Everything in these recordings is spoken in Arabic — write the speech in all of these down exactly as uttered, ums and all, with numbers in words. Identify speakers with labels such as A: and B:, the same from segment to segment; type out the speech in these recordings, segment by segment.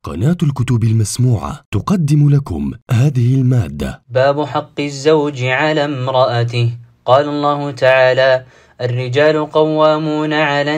A: قناة الكتب المسموعة تقدم لكم هذه المادة.
B: باب حق الزوج على امرأته. قال الله تعالى: الرجال قوامون على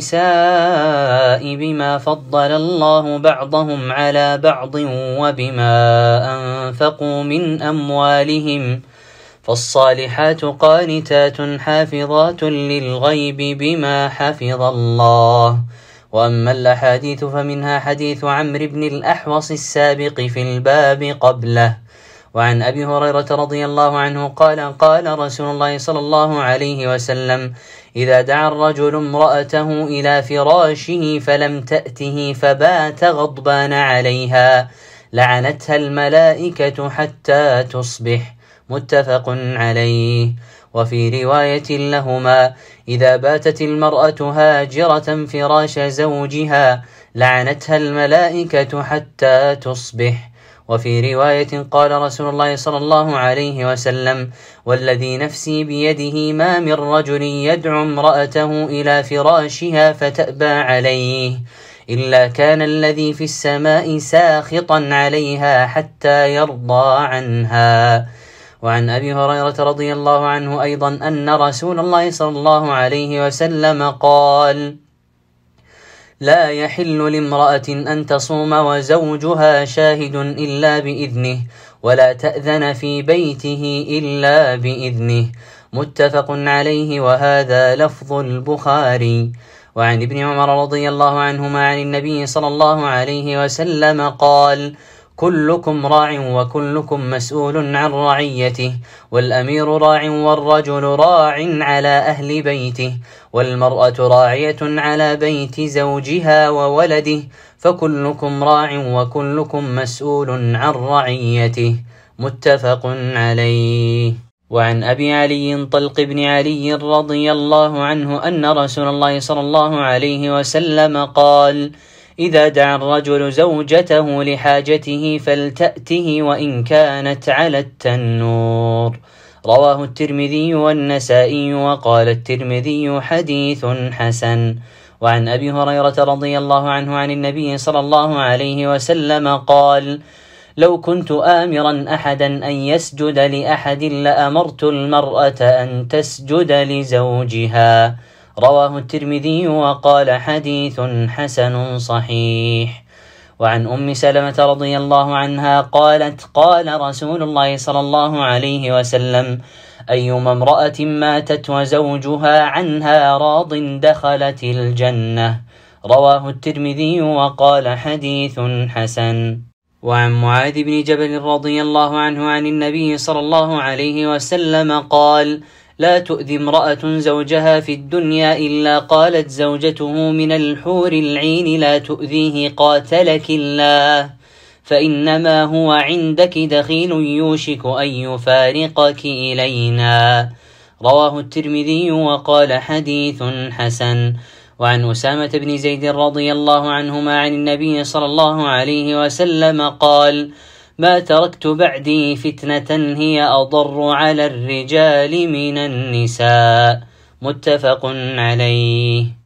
B: النساء بما فضل الله بعضهم على بعض وبما أنفقوا من أموالهم، فالصالحات قانتات حافظات للغيب بما حفظ الله. وأما الأحاديث فمنها حديث عمرو بن الأحوص السابق في الباب قبله. وعن أبي هريرة رضي الله عنه قال: قال رسول الله صلى الله عليه وسلم: إذا دعا الرجل امرأته إلى فراشه فلم تأته فبات غضبان عليها لعنتها الملائكة حتى تصبح، متفق عليه. وفي رواية لهما: إذا باتت المرأة هاجرة فراش زوجها لعنتها الملائكة حتى تصبح. وفي رواية قال رسول الله صلى الله عليه وسلم: والذي نفسي بيده ما من رجل يدعو امرأته إلى فراشها فتأبى عليه إلا كان الذي في السماء ساخطا عليها حتى يرضى عنها. وعن أبي هريرة رضي الله عنه أيضا أن رسول الله صلى الله عليه وسلم قال: لا يحل لامرأة أن تصوم وزوجها شاهد إلا بإذنه، ولا تأذن في بيته إلا بإذنه، متفق عليه، وهذا لفظ البخاري. وعن ابن عمر رضي الله عنهما عن النبي صلى الله عليه وسلم قال: كلكم راع وكلكم مسؤول عن رعيته، والأمير راع والرجل راع على أهل بيته، والمرأة راعية على بيت زوجها وولده، فكلكم راع وكلكم مسؤول عن رعيته، متفق عليه. وعن أبي علي طلق بن علي رضي الله عنه أن رسول الله صلى الله عليه وسلم قال: إذا دعا الرجل زوجته لحاجته فلتأته وإن كانت على التنور. رواه الترمذي والنسائي، وقال الترمذي حديث حسن. وعن أبي هريرة رضي الله عنه عن النبي صلى الله عليه وسلم قال: لو كنت آمرا أحدا أن يسجد لأحد لأمرت المرأة أن تسجد لزوجها. رواه الترمذي، وقال حديث حسن صحيح. وعن أم سلمة رضي الله عنها قالت: قال رسول الله صلى الله عليه وسلم: أيما امرأة ماتت وزوجها عنها راض دخلت الجنة. رواه الترمذي، وقال حديث حسن. وعن معاذ بن جبل رضي الله عنه عن النبي صلى الله عليه وسلم قال: لا تؤذي امرأة زوجها في الدنيا إلا قالت زوجته من الحور العين: لا تؤذيه قاتلك الله، فإنما هو عندك دخيل يوشك أن يفارقك إلينا. رواه الترمذي، وقال حديث حسن. وعن أسامة بن زيد رضي الله عنهما عن النبي صلى الله عليه وسلم قال: ما تركت بعدي فتنة هي أضر على الرجال من النساء، متفق عليه.